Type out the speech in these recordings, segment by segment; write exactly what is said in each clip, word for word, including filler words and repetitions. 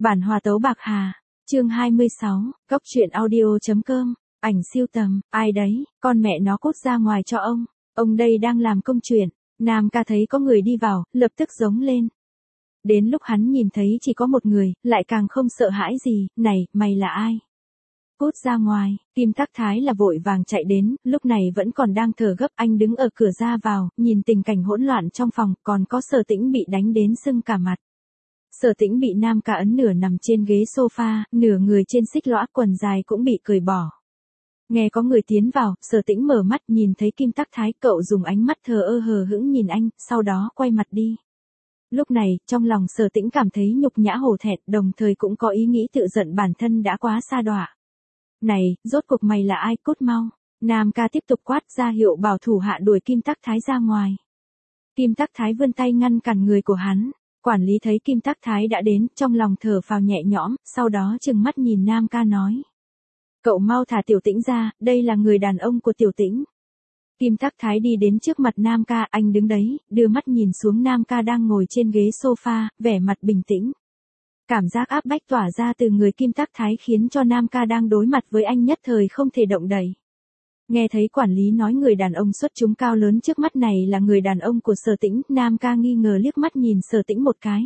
Bản hòa tấu bạc hà, chương hai mươi sáu, Cốc truyện audio.com, ảnh siêu tầm, ai đấy, con mẹ nó cút ra ngoài cho ông, ông đây đang làm công chuyện. Nam ca thấy có người đi vào, lập tức giống lên. Đến lúc hắn nhìn thấy chỉ có một người, lại càng không sợ hãi gì, này, mày là ai? Cút ra ngoài, Kim Tắc Thái là vội vàng chạy đến, lúc này vẫn còn đang thở gấp, anh đứng ở cửa ra vào, nhìn tình cảnh hỗn loạn trong phòng, còn có Sở Tĩnh bị đánh đến sưng cả mặt. Sở Tĩnh bị Nam ca ấn nửa nằm trên ghế sofa, nửa người trên xích lõa, quần dài cũng bị cởi bỏ. Nghe có người tiến vào, Sở Tĩnh mở mắt nhìn thấy Kim Tắc Thái, cậu dùng ánh mắt thờ ơ hờ hững nhìn anh, sau đó quay mặt đi. Lúc này, trong lòng Sở Tĩnh cảm thấy nhục nhã hổ thẹn, đồng thời cũng có ý nghĩ tự giận bản thân đã quá sa đọa. Này, rốt cuộc mày là ai, cút mau. Nam ca tiếp tục quát ra hiệu bảo thủ hạ đuổi Kim Tắc Thái ra ngoài. Kim Tắc Thái vươn tay ngăn cản người của hắn. Quản lý thấy Kim Tắc Thái đã đến, trong lòng thở phào nhẹ nhõm, sau đó trừng mắt nhìn Nam ca nói. Cậu mau thả Tiểu Tĩnh ra, đây là người đàn ông của Tiểu Tĩnh. Kim Tắc Thái đi đến trước mặt Nam ca, anh đứng đấy, đưa mắt nhìn xuống Nam ca đang ngồi trên ghế sofa, vẻ mặt bình tĩnh. Cảm giác áp bách tỏa ra từ người Kim Tắc Thái khiến cho Nam ca đang đối mặt với anh nhất thời không thể động đậy. Nghe thấy quản lý nói người đàn ông xuất chúng cao lớn trước mắt này là người đàn ông của Sở Tĩnh, Nam ca nghi ngờ liếc mắt nhìn Sở Tĩnh một cái.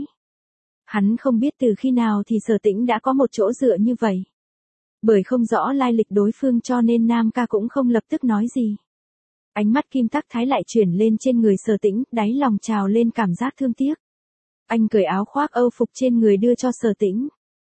Hắn không biết từ khi nào thì Sở Tĩnh đã có một chỗ dựa như vậy. Bởi không rõ lai lịch đối phương cho nên Nam ca cũng không lập tức nói gì. Ánh mắt Kim Tắc Thái lại chuyển lên trên người Sở Tĩnh, đáy lòng trào lên cảm giác thương tiếc. Anh cởi áo khoác âu phục trên người đưa cho Sở Tĩnh.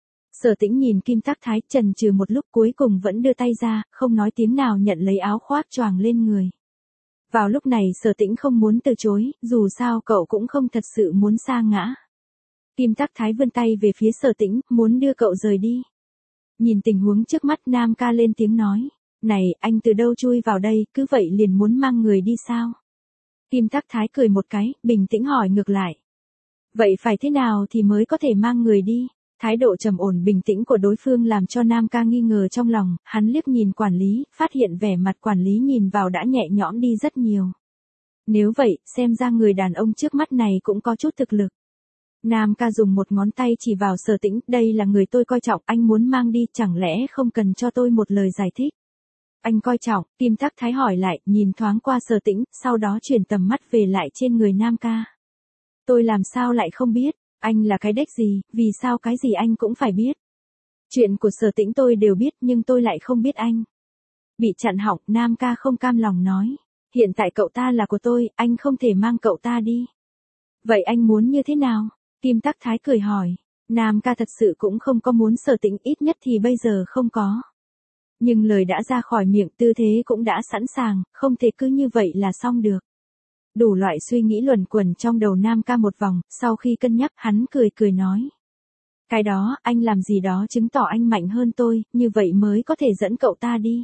Sở Tĩnh nhìn Kim Tắc Thái chần chừ một lúc cuối cùng vẫn đưa tay ra, không nói tiếng nào nhận lấy áo khoác choàng lên người. Vào lúc này Sở Tĩnh không muốn từ chối, dù sao cậu cũng không thật sự muốn sa ngã. Kim Tắc Thái vươn tay về phía Sở Tĩnh, muốn đưa cậu rời đi. Nhìn tình huống trước mắt Nam ca lên tiếng nói. Này, anh từ đâu chui vào đây, cứ vậy liền muốn mang người đi sao? Kim Tắc Thái cười một cái, bình tĩnh hỏi ngược lại. Vậy phải thế nào thì mới có thể mang người đi? Thái độ trầm ổn bình tĩnh của đối phương làm cho Nam ca nghi ngờ trong lòng, hắn liếc nhìn quản lý, phát hiện vẻ mặt quản lý nhìn vào đã nhẹ nhõm đi rất nhiều. Nếu vậy, xem ra người đàn ông trước mắt này cũng có chút thực lực. Nam ca dùng một ngón tay chỉ vào Sở Tĩnh, đây là người tôi coi trọng, anh muốn mang đi, chẳng lẽ không cần cho tôi một lời giải thích? Anh coi trọng, Kim Tắc Thái hỏi lại, nhìn thoáng qua Sở Tĩnh, sau đó chuyển tầm mắt về lại trên người Nam ca. Tôi làm sao lại không biết, anh là cái đếch gì, vì sao cái gì anh cũng phải biết. Chuyện của Sở Tĩnh tôi đều biết nhưng tôi lại không biết anh. Bị chặn họng, Nam ca không cam lòng nói. Hiện tại cậu ta là của tôi, anh không thể mang cậu ta đi. Vậy anh muốn như thế nào? Kim Tắc Thái cười hỏi. Nam ca thật sự cũng không có muốn Sở Tĩnh, ít nhất thì bây giờ không có. Nhưng lời đã ra khỏi miệng, tư thế cũng đã sẵn sàng, không thể cứ như vậy là xong được. Đủ loại suy nghĩ luẩn quẩn trong đầu Nam ca một vòng, sau khi cân nhắc hắn cười cười nói. Cái đó, anh làm gì đó chứng tỏ anh mạnh hơn tôi, như vậy mới có thể dẫn cậu ta đi.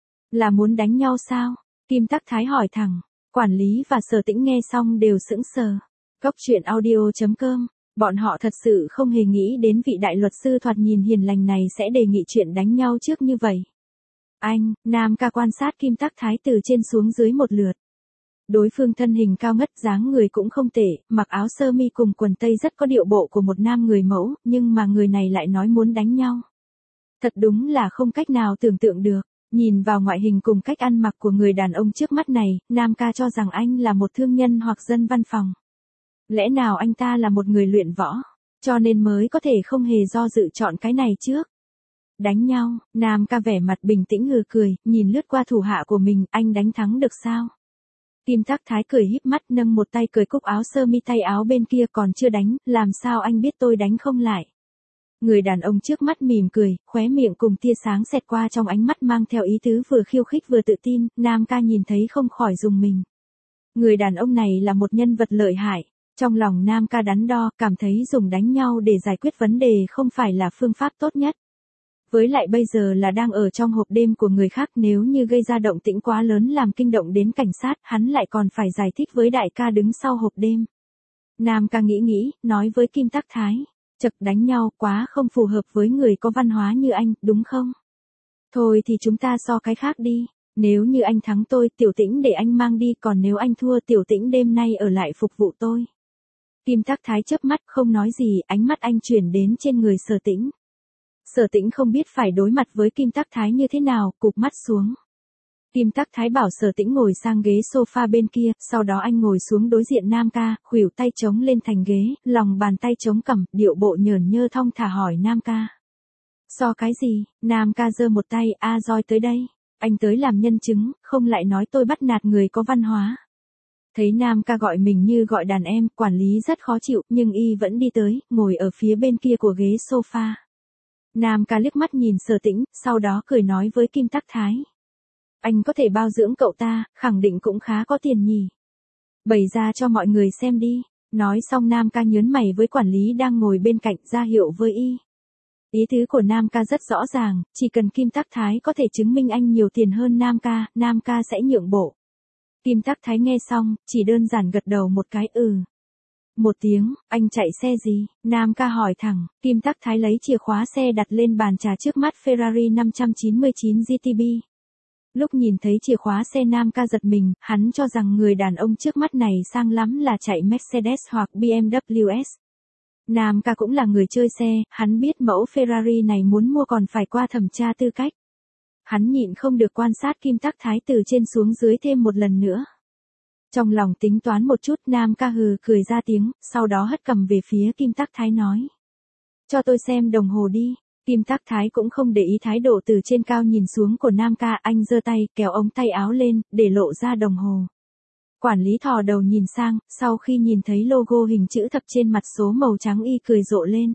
Là muốn đánh nhau sao? Kim Tắc Thái hỏi thẳng. Quản lý và Sở Tĩnh nghe xong đều sững sờ. Cốc truyện audio.com, bọn họ thật sự không hề nghĩ đến vị đại luật sư thoạt nhìn hiền lành này sẽ đề nghị chuyện đánh nhau trước như vậy. Anh, Nam ca quan sát Kim Tắc Thái từ trên xuống dưới một lượt. Đối phương thân hình cao ngất, dáng người cũng không tệ, mặc áo sơ mi cùng quần tây rất có điệu bộ của một nam người mẫu, nhưng mà người này lại nói muốn đánh nhau. Thật đúng là không cách nào tưởng tượng được. Nhìn vào ngoại hình cùng cách ăn mặc của người đàn ông trước mắt này, Nam ca cho rằng anh là một thương nhân hoặc dân văn phòng. Lẽ nào anh ta là một người luyện võ, cho nên mới có thể không hề do dự chọn cái này trước. Đánh nhau, Nam ca vẻ mặt bình tĩnh hừ cười, nhìn lướt qua thủ hạ của mình, anh đánh thắng được sao? Kim Tắc Thái cười híp mắt nâng một tay cởi cúc áo sơ mi, tay áo bên kia còn chưa đánh, làm sao anh biết tôi đánh không lại? Người đàn ông trước mắt mỉm cười, khóe miệng cùng tia sáng xẹt qua trong ánh mắt mang theo ý tứ vừa khiêu khích vừa tự tin, Nam ca nhìn thấy không khỏi rùng mình. Người đàn ông này là một nhân vật lợi hại, trong lòng Nam ca đắn đo, cảm thấy dùng đánh nhau để giải quyết vấn đề không phải là phương pháp tốt nhất. Với lại bây giờ là đang ở trong hộp đêm của người khác, nếu như gây ra động tĩnh quá lớn làm kinh động đến cảnh sát, hắn lại còn phải giải thích với đại ca đứng sau hộp đêm. Nam ca nghĩ nghĩ, nói với Kim Tắc Thái, chật đánh nhau quá không phù hợp với người có văn hóa như anh, đúng không? Thôi thì chúng ta so cái khác đi, nếu như anh thắng tôi, Tiểu Tĩnh để anh mang đi, còn nếu anh thua, Tiểu Tĩnh đêm nay ở lại phục vụ tôi. Kim Tắc Thái chớp mắt không nói gì, ánh mắt anh chuyển đến trên người Sở Tĩnh. Sở Tĩnh không biết phải đối mặt với Kim Tắc Thái như thế nào, cụp mắt xuống. Kim Tắc Thái bảo Sở Tĩnh ngồi sang ghế sofa bên kia, sau đó anh ngồi xuống đối diện Nam Ca, khuỷu tay chống lên thành ghế, lòng bàn tay chống cằm, điệu bộ nhởn nhơ thong thả hỏi Nam Ca. So cái gì? Nam Ca giơ một tay, a roi tới đây. Anh tới làm nhân chứng, không lại nói tôi bắt nạt người có văn hóa. Thấy Nam Ca gọi mình như gọi đàn em, quản lý rất khó chịu, nhưng y vẫn đi tới, ngồi ở phía bên kia của ghế sofa. Nam Ca liếc mắt nhìn Sở Tĩnh, sau đó cười nói với Kim Tắc Thái. Anh có thể bao dưỡng cậu ta, khẳng định cũng khá có tiền nhỉ. Bày ra cho mọi người xem đi. Nói xong Nam Ca nhớn mày với quản lý đang ngồi bên cạnh, ra hiệu với y. Ý tứ của Nam Ca rất rõ ràng, chỉ cần Kim Tắc Thái có thể chứng minh anh nhiều tiền hơn Nam Ca, Nam Ca sẽ nhượng bộ. Kim Tắc Thái nghe xong, chỉ đơn giản gật đầu một cái ừ. Một tiếng, anh chạy xe gì? Nam Ca hỏi thẳng, Kim Tắc Thái lấy chìa khóa xe đặt lên bàn trà trước mắt Ferrari năm chín chín giê tê bê. Lúc nhìn thấy chìa khóa xe Nam Ca giật mình, hắn cho rằng người đàn ông trước mắt này sang lắm là chạy Mercedes hoặc bê em vê ét. Nam Ca cũng là người chơi xe, hắn biết mẫu Ferrari này muốn mua còn phải qua thẩm tra tư cách. Hắn nhịn không được quan sát Kim Tắc Thái từ trên xuống dưới thêm một lần nữa. Trong lòng tính toán một chút, Nam Ca hừ cười ra tiếng, sau đó hất cầm về phía Kim Tắc Thái nói. Cho tôi xem đồng hồ đi. Kim Tắc Thái cũng không để ý thái độ từ trên cao nhìn xuống của Nam Ca, anh giơ tay, kéo ống tay áo lên, để lộ ra đồng hồ. Quản lý thò đầu nhìn sang, sau khi nhìn thấy logo hình chữ thập trên mặt số màu trắng y cười rộ lên.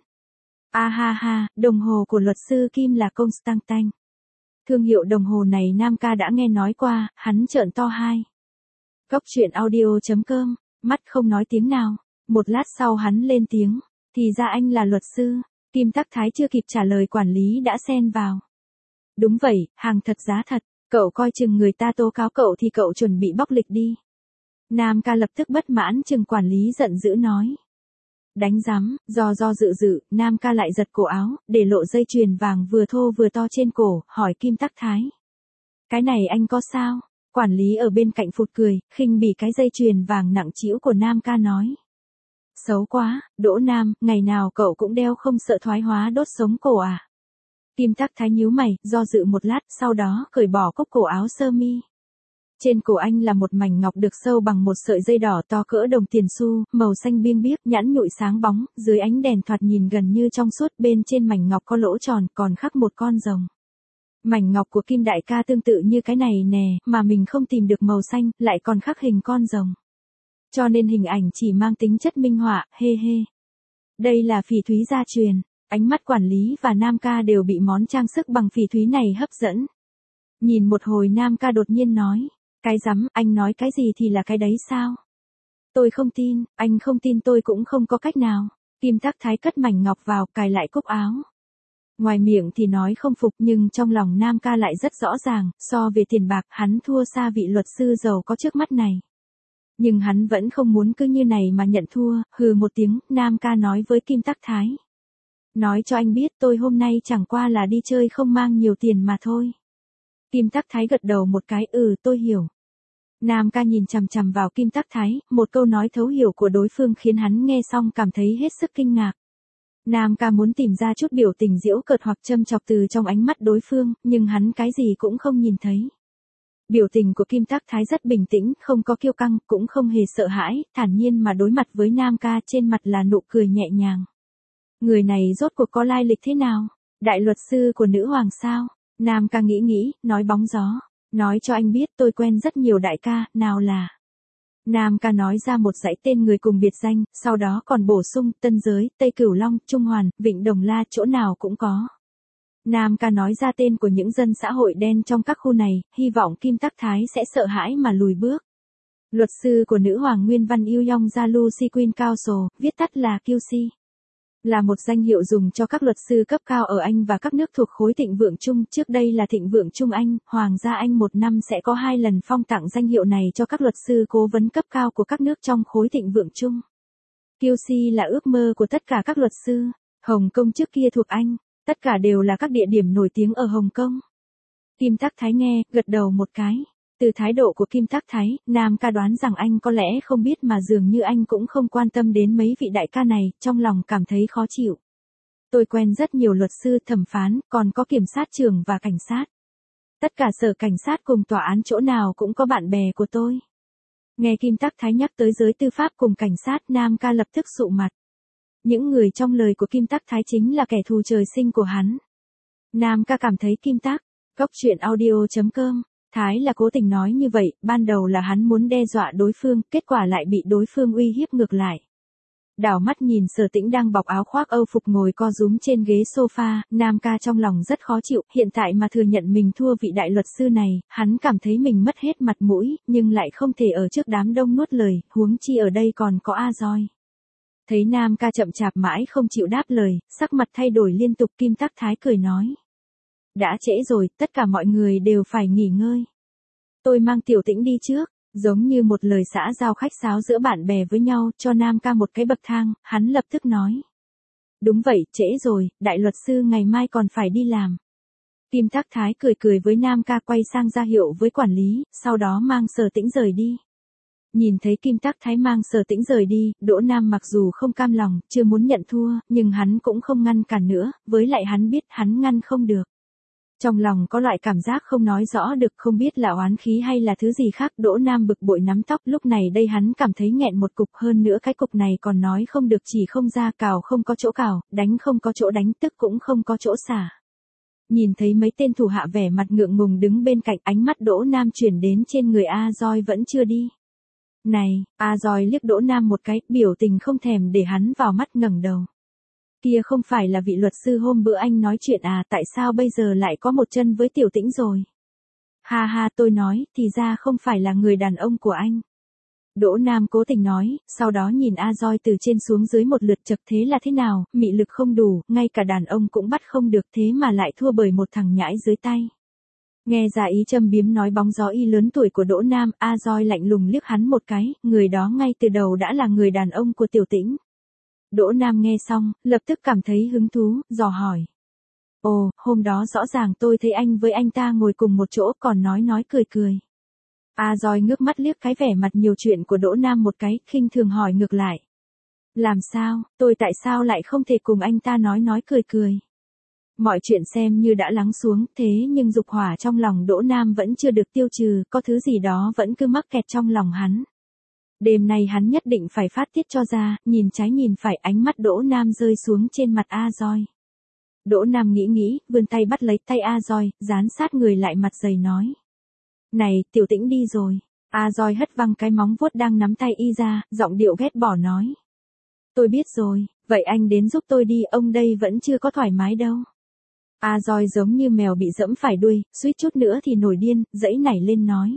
A ha ha, đồng hồ của luật sư Kim là Constantine. Thương hiệu đồng hồ này Nam Ca đã nghe nói qua, hắn trợn to hai. Cốc truyện audio chấm com, mắt không nói tiếng nào. Một lát sau hắn lên tiếng, thì ra anh là luật sư. Kim Tắc Thái chưa kịp trả lời quản lý đã xen vào. Đúng vậy, hàng thật giá thật, cậu coi chừng người ta tố cáo cậu thì cậu chuẩn bị bóc lịch đi. Nam Ca lập tức bất mãn chừng quản lý giận dữ nói. Đánh rắm, do do dự dự, Nam Ca lại giật cổ áo, để lộ dây chuyền vàng vừa thô vừa to trên cổ, hỏi Kim Tắc Thái. Cái này anh có sao? Quản lý ở bên cạnh phụt cười, khinh bỉ cái dây chuyền vàng nặng trĩu của Nam Ca nói. Xấu quá, Đỗ Nam, ngày nào cậu cũng đeo không sợ thoái hóa đốt sống cổ à? Kim Tắc Thái nhíu mày, do dự một lát, sau đó cởi bỏ cúc cổ áo sơ mi. Trên cổ anh là một mảnh ngọc được sâu bằng một sợi dây đỏ to cỡ đồng tiền xu, màu xanh biêng biếc, nhẵn nhụi sáng bóng, dưới ánh đèn thoạt nhìn gần như trong suốt, bên trên mảnh ngọc có lỗ tròn, còn khắc một con rồng. Mảnh ngọc của Kim đại ca tương tự như cái này nè, mà mình không tìm được màu xanh, lại còn khắc hình con rồng. Cho nên hình ảnh chỉ mang tính chất minh họa, hê hê. Đây là phỉ thúy gia truyền, ánh mắt quản lý và Nam Ca đều bị món trang sức bằng phỉ thúy này hấp dẫn. Nhìn một hồi Nam Ca đột nhiên nói, cái rắm, anh nói cái gì thì là cái đấy sao? Tôi không tin, anh không tin tôi cũng không có cách nào. Kim Tắc Thái cất mảnh ngọc vào, cài lại cúc áo. Ngoài miệng thì nói không phục nhưng trong lòng Nam Ca lại rất rõ ràng, so về tiền bạc hắn thua xa vị luật sư giàu có trước mắt này. Nhưng hắn vẫn không muốn cứ như này mà nhận thua, hừ một tiếng, Nam Ca nói với Kim Tắc Thái. Nói cho anh biết tôi hôm nay chẳng qua là đi chơi không mang nhiều tiền mà thôi. Kim Tắc Thái gật đầu một cái, ừ tôi hiểu. Nam Ca nhìn chằm chằm vào Kim Tắc Thái, một câu nói thấu hiểu của đối phương khiến hắn nghe xong cảm thấy hết sức kinh ngạc. Nam Ca muốn tìm ra chút biểu tình giễu cợt hoặc châm chọc từ trong ánh mắt đối phương, nhưng hắn cái gì cũng không nhìn thấy. Biểu tình của Kim Tắc Thái rất bình tĩnh, không có kiêu căng, cũng không hề sợ hãi, thản nhiên mà đối mặt với Nam Ca, trên mặt là nụ cười nhẹ nhàng. Người này rốt cuộc có lai lịch thế nào? Đại luật sư của nữ hoàng sao? Nam Ca nghĩ nghĩ, nói bóng gió. Nói cho anh biết tôi quen rất nhiều đại ca, nào là. Nam Ca nói ra một dãy tên người cùng biệt danh, sau đó còn bổ sung, Tân Giới, Tây Cửu Long, Trung Hoàn, Vịnh Đồng La, chỗ nào cũng có. Nam Ca nói ra tên của những dân xã hội đen trong các khu này, hy vọng Kim Tắc Thái sẽ sợ hãi mà lùi bước. Luật sư của nữ hoàng Nguyên Văn Yêu Yong Gia Lucy Queen Council, viết tắt là Q C. Là một danh hiệu dùng cho các luật sư cấp cao ở Anh và các nước thuộc khối Thịnh Vượng Chung. Trước đây là Thịnh Vượng Chung Anh, Hoàng gia Anh một năm sẽ có hai lần phong tặng danh hiệu này cho các luật sư cố vấn cấp cao của các nước trong khối Thịnh Vượng Chung. Q C là ước mơ của tất cả các luật sư. Hồng Kông trước kia thuộc Anh, tất cả đều là các địa điểm nổi tiếng ở Hồng Kông. Kim Tắc Thái nghe, gật đầu một cái. Từ thái độ của Kim Tắc Thái, Nam ca đoán rằng anh có lẽ không biết mà dường như anh cũng không quan tâm đến mấy vị đại ca này, trong lòng cảm thấy khó chịu. Tôi quen rất nhiều luật sư, thẩm phán, còn có kiểm sát trưởng và cảnh sát. Tất cả sở cảnh sát cùng tòa án chỗ nào cũng có bạn bè của tôi. Nghe Kim Tắc Thái nhắc tới giới tư pháp cùng cảnh sát, Nam ca lập tức sụ mặt. Những người trong lời của Kim Tắc Thái chính là kẻ thù trời sinh của hắn. Nam ca cảm thấy Kim Tắc, Cốc Truyện Audio chấm com, Thái là cố tình nói như vậy, ban đầu là hắn muốn đe dọa đối phương, kết quả lại bị đối phương uy hiếp ngược lại. Đảo mắt nhìn Sở Tĩnh đang bọc áo khoác Âu phục ngồi co rúm trên ghế sofa, Nam ca trong lòng rất khó chịu, hiện tại mà thừa nhận mình thua vị đại luật sư này, hắn cảm thấy mình mất hết mặt mũi, nhưng lại không thể ở trước đám đông nuốt lời, huống chi ở đây còn có A Roi. Thấy Nam ca chậm chạp mãi không chịu đáp lời, sắc mặt thay đổi liên tục, Kim Tắc Thái cười nói. Đã trễ rồi, tất cả mọi người đều phải nghỉ ngơi. Tôi mang Tiểu Tĩnh đi trước, giống như một lời xã giao khách sáo giữa bạn bè với nhau, cho Nam ca một cái bậc thang, hắn lập tức nói. Đúng vậy, trễ rồi, đại luật sư ngày mai còn phải đi làm. Kim Tắc Thái cười cười với Nam ca, quay sang ra hiệu với quản lý, sau đó mang Sở Tĩnh rời đi. Nhìn thấy Kim Tắc Thái mang Sở Tĩnh rời đi, Đỗ Nam mặc dù không cam lòng, chưa muốn nhận thua, nhưng hắn cũng không ngăn cản nữa, với lại hắn biết hắn ngăn không được. Trong lòng có loại cảm giác không nói rõ được, không biết là oán khí hay là thứ gì khác. Đỗ Nam bực bội nắm tóc, lúc này đây hắn cảm thấy nghẹn một cục, hơn nữa cái cục này còn nói không được, chỉ không ra, cào không có chỗ cào, đánh không có chỗ đánh, tức cũng không có chỗ xả. Nhìn thấy mấy tên thủ hạ vẻ mặt ngượng ngùng đứng bên cạnh, ánh mắt Đỗ Nam chuyển đến trên người A Roi vẫn chưa đi. Này, A Roi liếc Đỗ Nam một cái, biểu tình không thèm để hắn vào mắt, ngẩng đầu. Kia không phải là vị luật sư hôm bữa anh nói chuyện à, tại sao bây giờ lại có một chân với Tiểu Tĩnh rồi? Ha ha, tôi nói, thì ra không phải là người đàn ông của anh. Đỗ Nam cố tình nói, sau đó nhìn A Roi từ trên xuống dưới một lượt, chật thế là thế nào, mị lực không đủ, ngay cả đàn ông cũng bắt không được, thế mà lại thua bởi một thằng nhãi dưới tay. Nghe ra ý châm biếm nói bóng gió y lớn tuổi của Đỗ Nam, A Roi lạnh lùng liếc hắn một cái, người đó ngay từ đầu đã là người đàn ông của Tiểu Tĩnh. Đỗ Nam nghe xong, lập tức cảm thấy hứng thú, dò hỏi. Ồ, hôm đó rõ ràng tôi thấy anh với anh ta ngồi cùng một chỗ, còn nói nói cười cười. A Roi ngước mắt liếc cái vẻ mặt nhiều chuyện của Đỗ Nam một cái, khinh thường hỏi ngược lại. Làm sao, tôi tại sao lại không thể cùng anh ta nói nói cười cười? Mọi chuyện xem như đã lắng xuống, thế nhưng dục hỏa trong lòng Đỗ Nam vẫn chưa được tiêu trừ, có thứ gì đó vẫn cứ mắc kẹt trong lòng hắn. Đêm nay hắn nhất định phải phát tiết cho ra, nhìn trái nhìn phải, ánh mắt Đỗ Nam rơi xuống trên mặt A Roi. Đỗ Nam nghĩ nghĩ, vươn tay bắt lấy tay A Roi, dán sát người lại, mặt dày nói. Này, Tiểu Tĩnh đi rồi. A Roi hất văng cái móng vuốt đang nắm tay y ra, giọng điệu ghét bỏ nói. Tôi biết rồi, vậy anh đến giúp tôi đi, ông đây vẫn chưa có thoải mái đâu. A Roi giống như mèo bị dẫm phải đuôi, suýt chút nữa thì nổi điên, dãy nảy lên nói.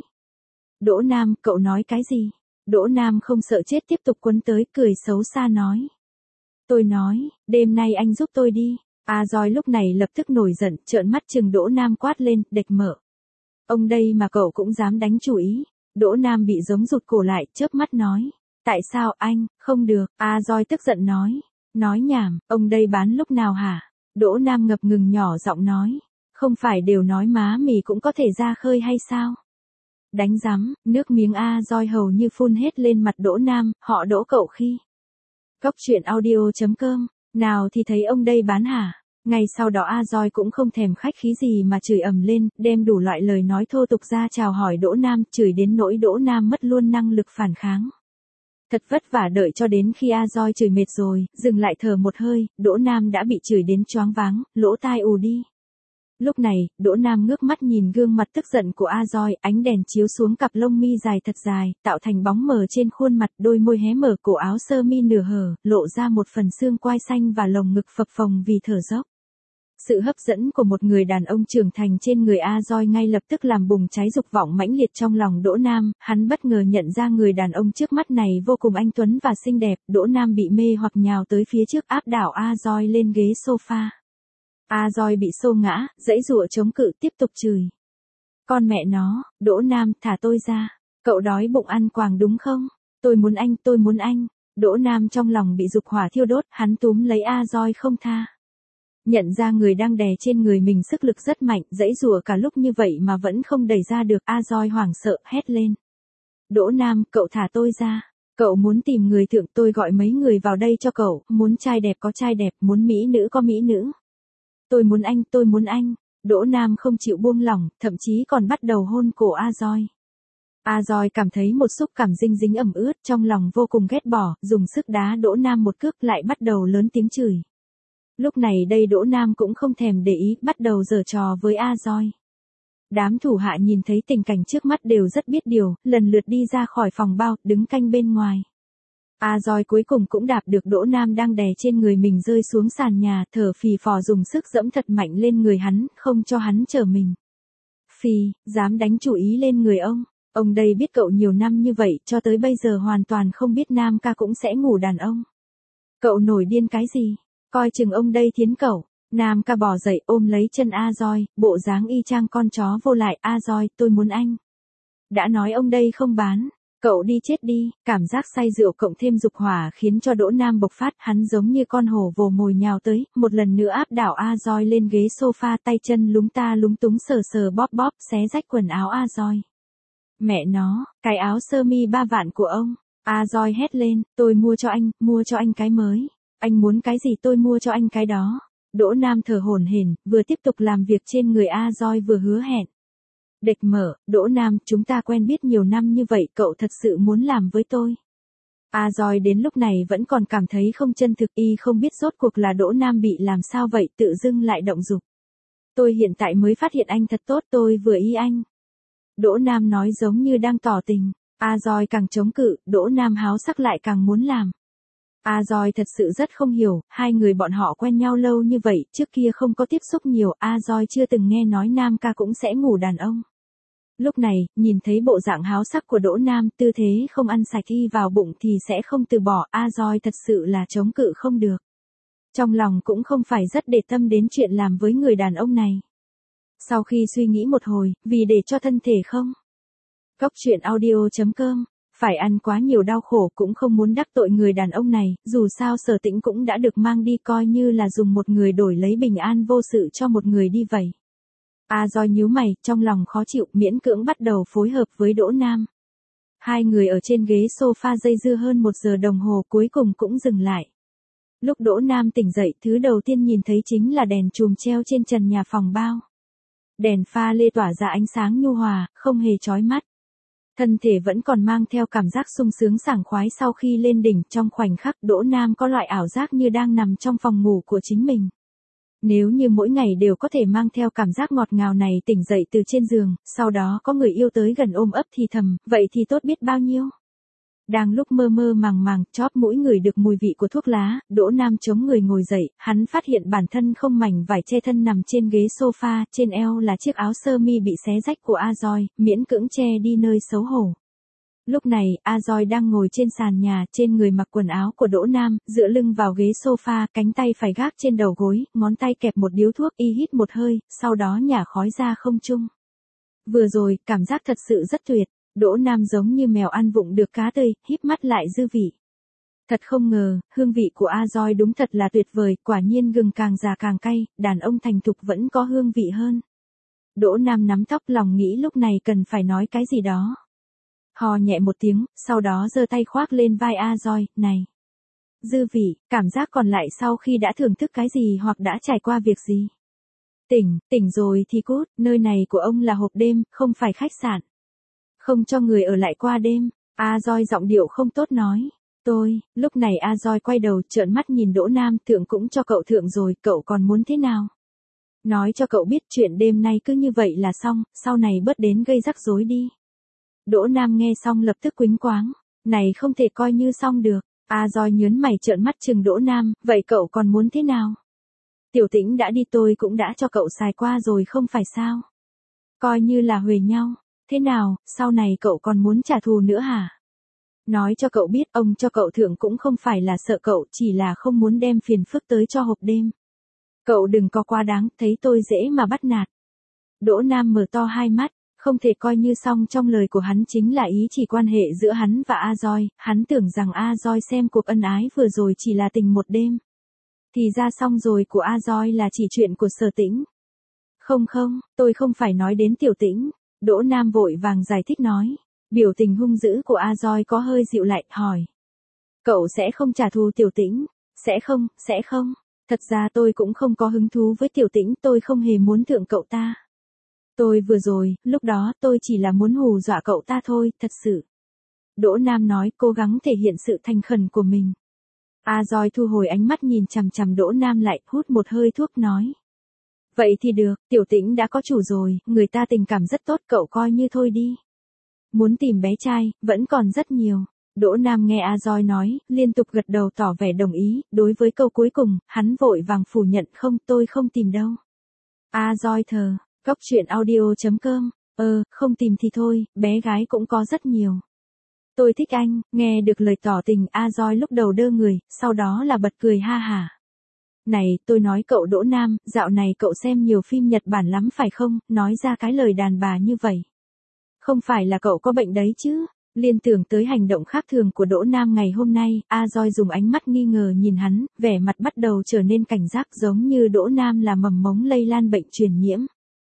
Đỗ Nam, cậu nói cái gì? Đỗ Nam không sợ chết tiếp tục quấn tới, cười xấu xa nói. Tôi nói, đêm nay anh giúp tôi đi. A Roi lúc này lập tức nổi giận, trợn mắt chừng Đỗ Nam quát lên, địch mở. Ông đây mà cậu cũng dám đánh chủ ý. Đỗ Nam bị giống rụt cổ lại, chớp mắt nói. Tại sao anh, không được, A Roi tức giận nói. Nói nhảm, ông đây bán lúc nào hả? Đỗ Nam ngập ngừng nhỏ giọng nói. Không phải đều nói má mì cũng có thể ra khơi hay sao? Đánh rắm, nước miếng A Roi hầu như phun hết lên mặt Đỗ Nam, họ Đỗ cậu khi. Cốc Truyện Audio chấm com, nào thì thấy ông đây bán hả? Ngay sau đó A Roi cũng không thèm khách khí gì mà chửi ầm lên, đem đủ loại lời nói thô tục ra chào hỏi Đỗ Nam, chửi đến nỗi Đỗ Nam mất luôn năng lực phản kháng. Thật vất vả đợi cho đến khi A Roi chửi mệt rồi, dừng lại thở một hơi, Đỗ Nam đã bị chửi đến choáng váng, lỗ tai ù đi. Lúc này, Đỗ Nam ngước mắt nhìn gương mặt tức giận của A Roi, ánh đèn chiếu xuống cặp lông mi dài thật dài, tạo thành bóng mờ trên khuôn mặt, đôi môi hé mở, cổ áo sơ mi nửa hở, lộ ra một phần xương quai xanh và lồng ngực phập phồng vì thở dốc. Sự hấp dẫn của một người đàn ông trưởng thành trên người A Roi ngay lập tức làm bùng cháy dục vọng mãnh liệt trong lòng Đỗ Nam, hắn bất ngờ nhận ra người đàn ông trước mắt này vô cùng anh tuấn và xinh đẹp, Đỗ Nam bị mê hoặc nhào tới phía trước áp đảo A Roi lên ghế sofa. A Roi bị xô ngã, giãy giụa chống cự tiếp tục chửi. Con mẹ nó, Đỗ Nam, thả tôi ra. Cậu đói bụng ăn quàng đúng không? Tôi muốn anh, tôi muốn anh. Đỗ Nam trong lòng bị dục hỏa thiêu đốt, hắn túm lấy A Roi không tha. Nhận ra người đang đè trên người mình sức lực rất mạnh, giãy giụa cả lúc như vậy mà vẫn không đẩy ra được, A Doi hoảng sợ, hét lên. Đỗ Nam, cậu thả tôi ra. Cậu muốn tìm người thượng, tôi gọi mấy người vào đây cho cậu, muốn trai đẹp có trai đẹp, muốn mỹ nữ có mỹ nữ. Tôi muốn anh, tôi muốn anh. Đỗ Nam không chịu buông lỏng, thậm chí còn bắt đầu hôn cổ A Doi. A Doi cảm thấy một xúc cảm dinh dính ẩm ướt, trong lòng vô cùng ghét bỏ, dùng sức đá Đỗ Nam một cước, lại bắt đầu lớn tiếng chửi. Lúc này đây Đỗ Nam cũng không thèm để ý, bắt đầu giở trò với A Doi. Đám thủ hạ nhìn thấy tình cảnh trước mắt đều rất biết điều, lần lượt đi ra khỏi phòng bao, đứng canh bên ngoài. A Doi cuối cùng cũng đạp được Đỗ Nam đang đè trên người mình rơi xuống sàn nhà, thở phì phò dùng sức dẫm thật mạnh lên người hắn, không cho hắn trở mình. Phì, dám đánh chủ ý lên người ông. Ông đây biết cậu nhiều năm như vậy, cho tới bây giờ hoàn toàn không biết Nam ca cũng sẽ ngủ đàn ông. Cậu nổi điên cái gì? Coi chừng ông đây thiến cậu. Nam ca bò dậy ôm lấy chân A Doi, bộ dáng y chang con chó vô lại. A Doi, tôi muốn anh. Đã nói ông đây không bán. Cậu đi chết đi. Cảm giác say rượu cộng thêm dục hỏa khiến cho Đỗ Nam bộc phát, hắn giống như con hổ vồ mồi nhào tới, một lần nữa áp đảo A Doi lên ghế sofa, tay chân lúng ta lúng túng sờ sờ bóp bóp, xé rách quần áo A Doi. Mẹ nó, cái áo sơ mi ba vạn của ông. A Doi hét lên, tôi mua cho anh, mua cho anh cái mới. Anh muốn cái gì tôi mua cho anh cái đó. Đỗ Nam thở hổn hển, vừa tiếp tục làm việc trên người A Doi vừa hứa hẹn. Địch mở, Đỗ Nam, chúng ta quen biết nhiều năm như vậy, cậu thật sự muốn làm với tôi. A Doi đến lúc này vẫn còn cảm thấy không chân thực, y không biết rốt cuộc là Đỗ Nam bị làm sao vậy, tự dưng lại động dục. Tôi hiện tại mới phát hiện anh thật tốt, tôi vừa ý anh. Đỗ Nam nói giống như đang tỏ tình. A Doi càng chống cự, Đỗ Nam háo sắc lại càng muốn làm. A Doi thật sự rất không hiểu, hai người bọn họ quen nhau lâu như vậy, trước kia không có tiếp xúc nhiều, A Doi chưa từng nghe nói Nam ca cũng sẽ ngủ đàn ông. Lúc này, nhìn thấy bộ dạng háo sắc của Đỗ Nam, tư thế không ăn sạch y vào bụng thì sẽ không từ bỏ, A Doi thật sự là chống cự không được. Trong lòng cũng không phải rất để tâm đến chuyện làm với người đàn ông này. Sau khi suy nghĩ một hồi, vì để cho thân thể không. Cóc truyện audio chấm com, phải ăn quá nhiều đau khổ cũng không muốn đắc tội người đàn ông này, dù sao Sở Tĩnh cũng đã được mang đi coi như là dùng một người đổi lấy bình an vô sự cho một người đi vậy. A Doi nhíu mày, trong lòng khó chịu, miễn cưỡng bắt đầu phối hợp với Đỗ Nam. Hai người ở trên ghế sofa dây dưa hơn một giờ đồng hồ cuối cùng cũng dừng lại. Lúc Đỗ Nam tỉnh dậy, thứ đầu tiên nhìn thấy chính là đèn chùm treo trên trần nhà phòng bao. Đèn pha lê tỏa ra ánh sáng nhu hòa, không hề chói mắt. Thân thể vẫn còn mang theo cảm giác sung sướng sảng khoái sau khi lên đỉnh, trong khoảnh khắc Đỗ Nam có loại ảo giác như đang nằm trong phòng ngủ của chính mình. Nếu như mỗi ngày đều có thể mang theo cảm giác ngọt ngào này tỉnh dậy từ trên giường, sau đó có người yêu tới gần ôm ấp thì thầm, vậy thì tốt biết bao nhiêu. Đang lúc mơ mơ màng màng, chóp mũi ngửi được mùi vị của thuốc lá, Đỗ Nam chống người ngồi dậy, hắn phát hiện bản thân không mảnh vải che thân nằm trên ghế sofa, trên eo là chiếc áo sơ mi bị xé rách của A Doi, miễn cưỡng che đi nơi xấu hổ. Lúc này, A Doi đang ngồi trên sàn nhà, trên người mặc quần áo của Đỗ Nam, dựa lưng vào ghế sofa, cánh tay phải gác trên đầu gối, ngón tay kẹp một điếu thuốc, y hít một hơi, sau đó nhả khói ra không trung. Vừa rồi, cảm giác thật sự rất tuyệt. Đỗ Nam giống như mèo ăn vụng được cá tươi, híp mắt lại dư vị. Thật không ngờ, hương vị của A Doi đúng thật là tuyệt vời, quả nhiên gừng càng già càng cay, đàn ông thành thục vẫn có hương vị hơn. Đỗ Nam nắm tóc lòng nghĩ lúc này cần phải nói cái gì đó. Hò nhẹ một tiếng, sau đó giơ tay khoác lên vai A Doi, này. Dư vị, cảm giác còn lại sau khi đã thưởng thức cái gì hoặc đã trải qua việc gì. Tỉnh, tỉnh rồi thì cút, nơi này của ông là hộp đêm, không phải khách sạn. Không cho người ở lại qua đêm. A Doi giọng điệu không tốt nói. Tôi, lúc này A Doi quay đầu trợn mắt nhìn Đỗ Nam, thượng cũng cho cậu thượng rồi, cậu còn muốn thế nào? Nói cho cậu biết chuyện đêm nay cứ như vậy là xong, sau này bớt đến gây rắc rối đi. Đỗ Nam nghe xong lập tức quýnh quáng. Này không thể coi như xong được. A Doi nhớn mày trợn mắt chừng Đỗ Nam, vậy cậu còn muốn thế nào? Tiểu Tĩnh đã đi tôi cũng đã cho cậu xài qua rồi không phải sao? Coi như là huề nhau. Thế nào, sau này cậu còn muốn trả thù nữa hả? Nói cho cậu biết ông cho cậu thượng cũng không phải là sợ cậu, chỉ là không muốn đem phiền phức tới cho hộp đêm. Cậu đừng có quá đáng, thấy tôi dễ mà bắt nạt. Đỗ Nam mở to hai mắt, không thể coi như xong, trong lời của hắn chính là ý chỉ quan hệ giữa hắn và A Doi, hắn tưởng rằng A Doi xem cuộc ân ái vừa rồi chỉ là tình một đêm. Thì ra xong rồi của A Doi là chỉ chuyện của Sở Tĩnh. Không không, tôi không phải nói đến Tiểu Tĩnh. Đỗ Nam vội vàng giải thích nói. Biểu tình hung dữ của A Doi có hơi dịu lại, hỏi. Cậu sẽ không trả thù Tiểu Tĩnh? Sẽ không, sẽ không. Thật ra tôi cũng không có hứng thú với Tiểu Tĩnh, tôi không hề muốn thượng cậu ta. Tôi vừa rồi, lúc đó tôi chỉ là muốn hù dọa cậu ta thôi, thật sự. Đỗ Nam nói, cố gắng thể hiện sự thành khẩn của mình. A Doi thu hồi ánh mắt nhìn chằm chằm Đỗ Nam lại, hút một hơi thuốc nói. Vậy thì được, Tiểu Tĩnh đã có chủ rồi, người ta tình cảm rất tốt, cậu coi như thôi đi. Muốn tìm bé trai, vẫn còn rất nhiều. Đỗ Nam nghe A Doi nói, liên tục gật đầu tỏ vẻ đồng ý, đối với câu cuối cùng, hắn vội vàng phủ nhận, không, tôi không tìm đâu. A Doi thờ, góc truyện audio chấm com, ờ, không tìm thì thôi, bé gái cũng có rất nhiều. Tôi thích anh, nghe được lời tỏ tình A Doi lúc đầu đơ người, sau đó là bật cười ha hả. Này, tôi nói cậu Đỗ Nam, dạo này cậu xem nhiều phim Nhật Bản lắm phải không, nói ra cái lời đàn bà như vậy. Không phải là cậu có bệnh đấy chứ? Liên tưởng tới hành động khác thường của Đỗ Nam ngày hôm nay, A Doi dùng ánh mắt nghi ngờ nhìn hắn, vẻ mặt bắt đầu trở nên cảnh giác giống như Đỗ Nam là mầm mống lây lan bệnh truyền nhiễm.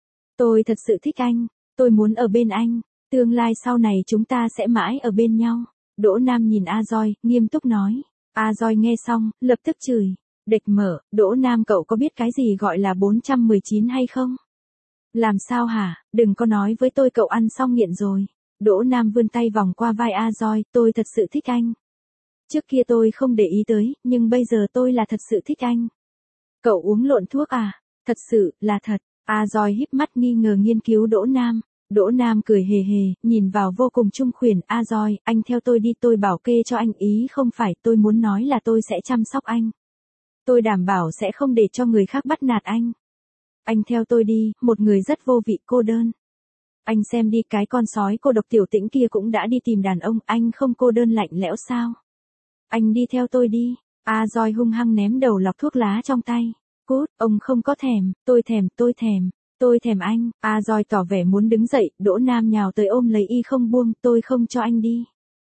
Tôi thật sự thích anh, tôi muốn ở bên anh, tương lai sau này chúng ta sẽ mãi ở bên nhau. Đỗ Nam nhìn A Doi, nghiêm túc nói. A Doi nghe xong, lập tức chửi. Địch mở, Đỗ Nam cậu có biết cái gì gọi là bốn trăm mười chín hay không? Làm sao hả, đừng có nói với tôi cậu ăn xong nghiện rồi. Đỗ Nam vươn tay vòng qua vai A Doi, tôi thật sự thích anh. Trước kia tôi không để ý tới, nhưng bây giờ tôi là thật sự thích anh. Cậu uống lộn thuốc à? Thật sự, là thật. A Doi híp mắt nghi ngờ nghiên cứu Đỗ Nam. Đỗ Nam cười hề hề, nhìn vào vô cùng trung khuyển. A Doi, anh theo tôi đi, tôi bảo kê cho anh, ý không phải, tôi muốn nói là tôi sẽ chăm sóc anh. Tôi đảm bảo sẽ không để cho người khác bắt nạt anh. Anh theo tôi đi, một người rất vô vị cô đơn. Anh xem đi, cái con sói cô độc Tiểu Tĩnh kia cũng đã đi tìm đàn ông, anh không cô đơn lạnh lẽo sao? Anh đi theo tôi đi. A Doi hung hăng ném đầu lọc thuốc lá trong tay. Cút, ông không có thèm, tôi thèm, tôi thèm, tôi thèm anh. A Doi tỏ vẻ muốn đứng dậy, Đỗ Nam nhào tới ôm lấy y không buông, tôi không cho anh đi.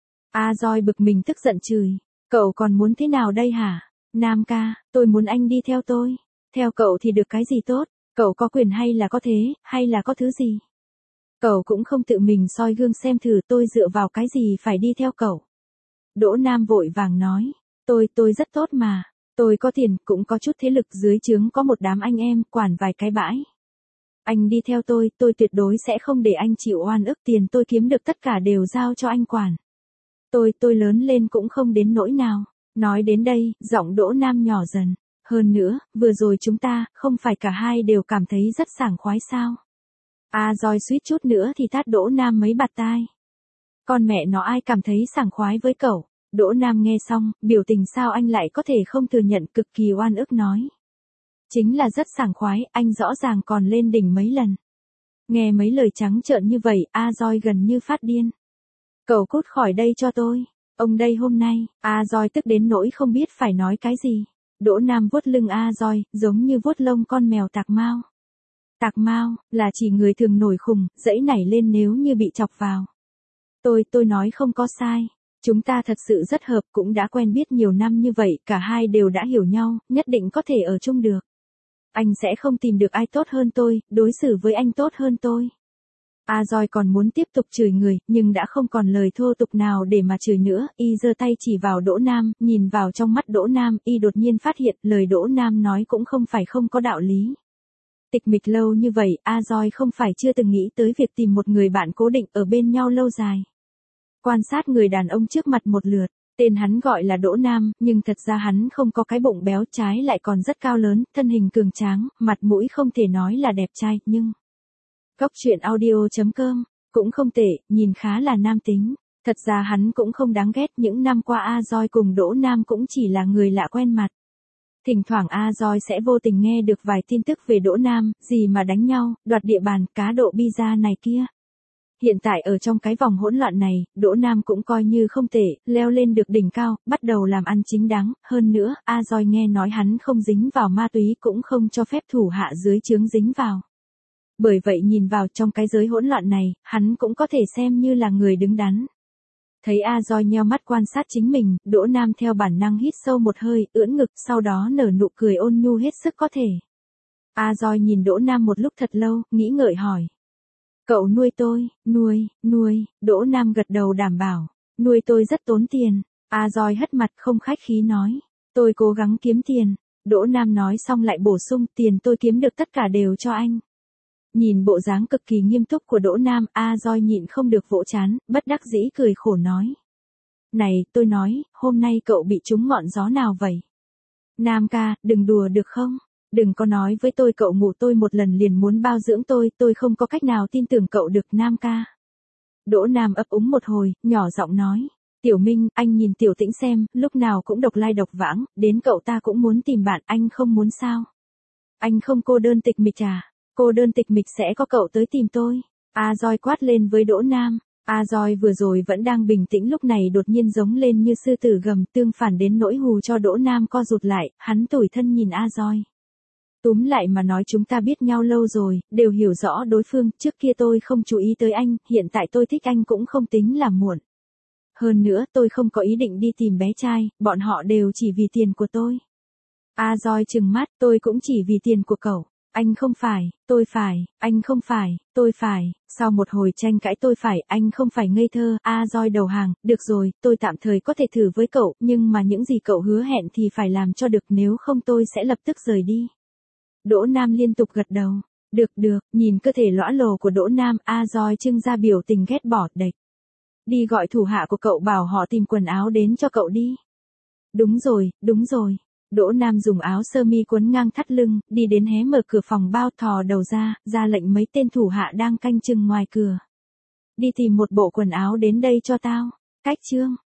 A Doi bực mình tức giận chửi. Cậu còn muốn thế nào đây hả? Nam ca, tôi muốn anh đi theo tôi. Theo cậu thì được cái gì tốt? Cậu có quyền hay là có thế, hay là có thứ gì? Cậu cũng không tự mình soi gương xem thử, tôi dựa vào cái gì phải đi theo cậu. Đỗ Nam vội vàng nói. Tôi, tôi rất tốt mà. Tôi có tiền, cũng có chút thế lực, dưới trướng có một đám anh em, quản vài cái bãi. Anh đi theo tôi, tôi tuyệt đối sẽ không để anh chịu oan ức, tiền tôi kiếm được tất cả đều giao cho anh quản. Tôi, tôi lớn lên cũng không đến nỗi nào. Nói đến đây, giọng Đỗ Nam nhỏ dần. Hơn nữa, vừa rồi chúng ta, không phải cả hai đều cảm thấy rất sảng khoái sao? A Doi suýt chút nữa thì tát Đỗ Nam mấy bạt tai. Con mẹ nó ai cảm thấy sảng khoái với cậu? Đỗ Nam nghe xong, biểu tình sao anh lại có thể không thừa nhận, cực kỳ oan ức nói. Chính là rất sảng khoái, anh rõ ràng còn lên đỉnh mấy lần. Nghe mấy lời trắng trợn như vậy, A Doi gần như phát điên. Cậu cút khỏi đây cho tôi. Ông đây hôm nay, A Doi tức đến nỗi không biết phải nói cái gì. Đỗ Nam vuốt lưng A Doi, giống như vuốt lông con mèo tạc mao. Tạc mao, là chỉ người thường nổi khùng, dẫy nảy lên nếu như bị chọc vào. Tôi, tôi nói không có sai. Chúng ta thật sự rất hợp, cũng đã quen biết nhiều năm như vậy, cả hai đều đã hiểu nhau, nhất định có thể ở chung được. Anh sẽ không tìm được ai tốt hơn tôi, đối xử với anh tốt hơn tôi. A Doi còn muốn tiếp tục chửi người, nhưng đã không còn lời thô tục nào để mà chửi nữa, y giơ tay chỉ vào Đỗ Nam, nhìn vào trong mắt Đỗ Nam, y đột nhiên phát hiện lời Đỗ Nam nói cũng không phải không có đạo lý. Tịch mịch lâu như vậy, A Doi không phải chưa từng nghĩ tới việc tìm một người bạn cố định ở bên nhau lâu dài. Quan sát người đàn ông trước mặt một lượt, tên hắn gọi là Đỗ Nam, nhưng thật ra hắn không có cái bụng béo, trái lại còn rất cao lớn, thân hình cường tráng, mặt mũi không thể nói là đẹp trai, nhưng... Góc truyện audio chấm com, cũng không tệ, nhìn khá là nam tính. Thật ra hắn cũng không đáng ghét, những năm qua A Doi cùng Đỗ Nam cũng chỉ là người lạ quen mặt. Thỉnh thoảng A Doi sẽ vô tình nghe được vài tin tức về Đỗ Nam, gì mà đánh nhau, đoạt địa bàn, cá độ pizza này kia. Hiện tại ở trong cái vòng hỗn loạn này, Đỗ Nam cũng coi như không tệ, leo lên được đỉnh cao, bắt đầu làm ăn chính đáng, hơn nữa, A Doi nghe nói hắn không dính vào ma túy, cũng không cho phép thủ hạ dưới trướng dính vào. Bởi vậy nhìn vào trong cái giới hỗn loạn này, hắn cũng có thể xem như là người đứng đắn. Thấy A Roi nheo mắt quan sát chính mình, Đỗ Nam theo bản năng hít sâu một hơi, ưỡn ngực, sau đó nở nụ cười ôn nhu hết sức có thể. A Roi nhìn Đỗ Nam một lúc thật lâu, nghĩ ngợi hỏi. Cậu nuôi tôi, nuôi, nuôi, Đỗ Nam gật đầu đảm bảo. Nuôi tôi rất tốn tiền. A Roi hất mặt không khách khí nói. Tôi cố gắng kiếm tiền. Đỗ Nam nói xong lại bổ sung tiền tôi kiếm được tất cả đều cho anh. Nhìn bộ dáng cực kỳ nghiêm túc của Đỗ Nam, A Roi nhịn không được vỗ chán, bất đắc dĩ cười khổ nói. Này, tôi nói, hôm nay cậu bị trúng ngọn gió nào vậy? Nam ca, đừng đùa được không? Đừng có nói với tôi cậu ngủ tôi một lần liền muốn bao dưỡng tôi, tôi không có cách nào tin tưởng cậu được Nam ca. Đỗ Nam ấp úng một hồi, nhỏ giọng nói. Tiểu Minh, anh nhìn Tiểu Tĩnh xem, lúc nào cũng độc lai độc vãng, đến cậu ta cũng muốn tìm bạn, anh không muốn sao? Anh không cô đơn tịch mịch à? Cô đơn tịch mịch sẽ có cậu tới tìm tôi. A Roi quát lên với Đỗ Nam. A Roi vừa rồi vẫn đang bình tĩnh lúc này đột nhiên giống lên như sư tử gầm, tương phản đến nỗi hù cho Đỗ Nam co rụt lại, hắn tủi thân nhìn A Roi. Túm lại mà nói chúng ta biết nhau lâu rồi, đều hiểu rõ đối phương, trước kia tôi không chú ý tới anh, hiện tại tôi thích anh cũng không tính là muộn. Hơn nữa tôi không có ý định đi tìm bé trai, bọn họ đều chỉ vì tiền của tôi. A Roi trừng mắt, tôi cũng chỉ vì tiền của cậu. Anh không phải, tôi phải, anh không phải, tôi phải, sau một hồi tranh cãi tôi phải, anh không phải ngây thơ, A Roi đầu hàng, được rồi, tôi tạm thời có thể thử với cậu, nhưng mà những gì cậu hứa hẹn thì phải làm cho được nếu không tôi sẽ lập tức rời đi. Đỗ Nam liên tục gật đầu, được được, nhìn cơ thể lõa lồ của Đỗ Nam, A Roi trưng ra biểu tình ghét bỏ đệch. Đi gọi thủ hạ của cậu bảo họ tìm quần áo đến cho cậu đi. Đúng rồi, đúng rồi. Đỗ Nam dùng áo sơ mi quấn ngang thắt lưng, đi đến hé mở cửa phòng bao thò đầu ra, ra lệnh mấy tên thủ hạ đang canh chừng ngoài cửa. Đi tìm một bộ quần áo đến đây cho tao. Cách chương.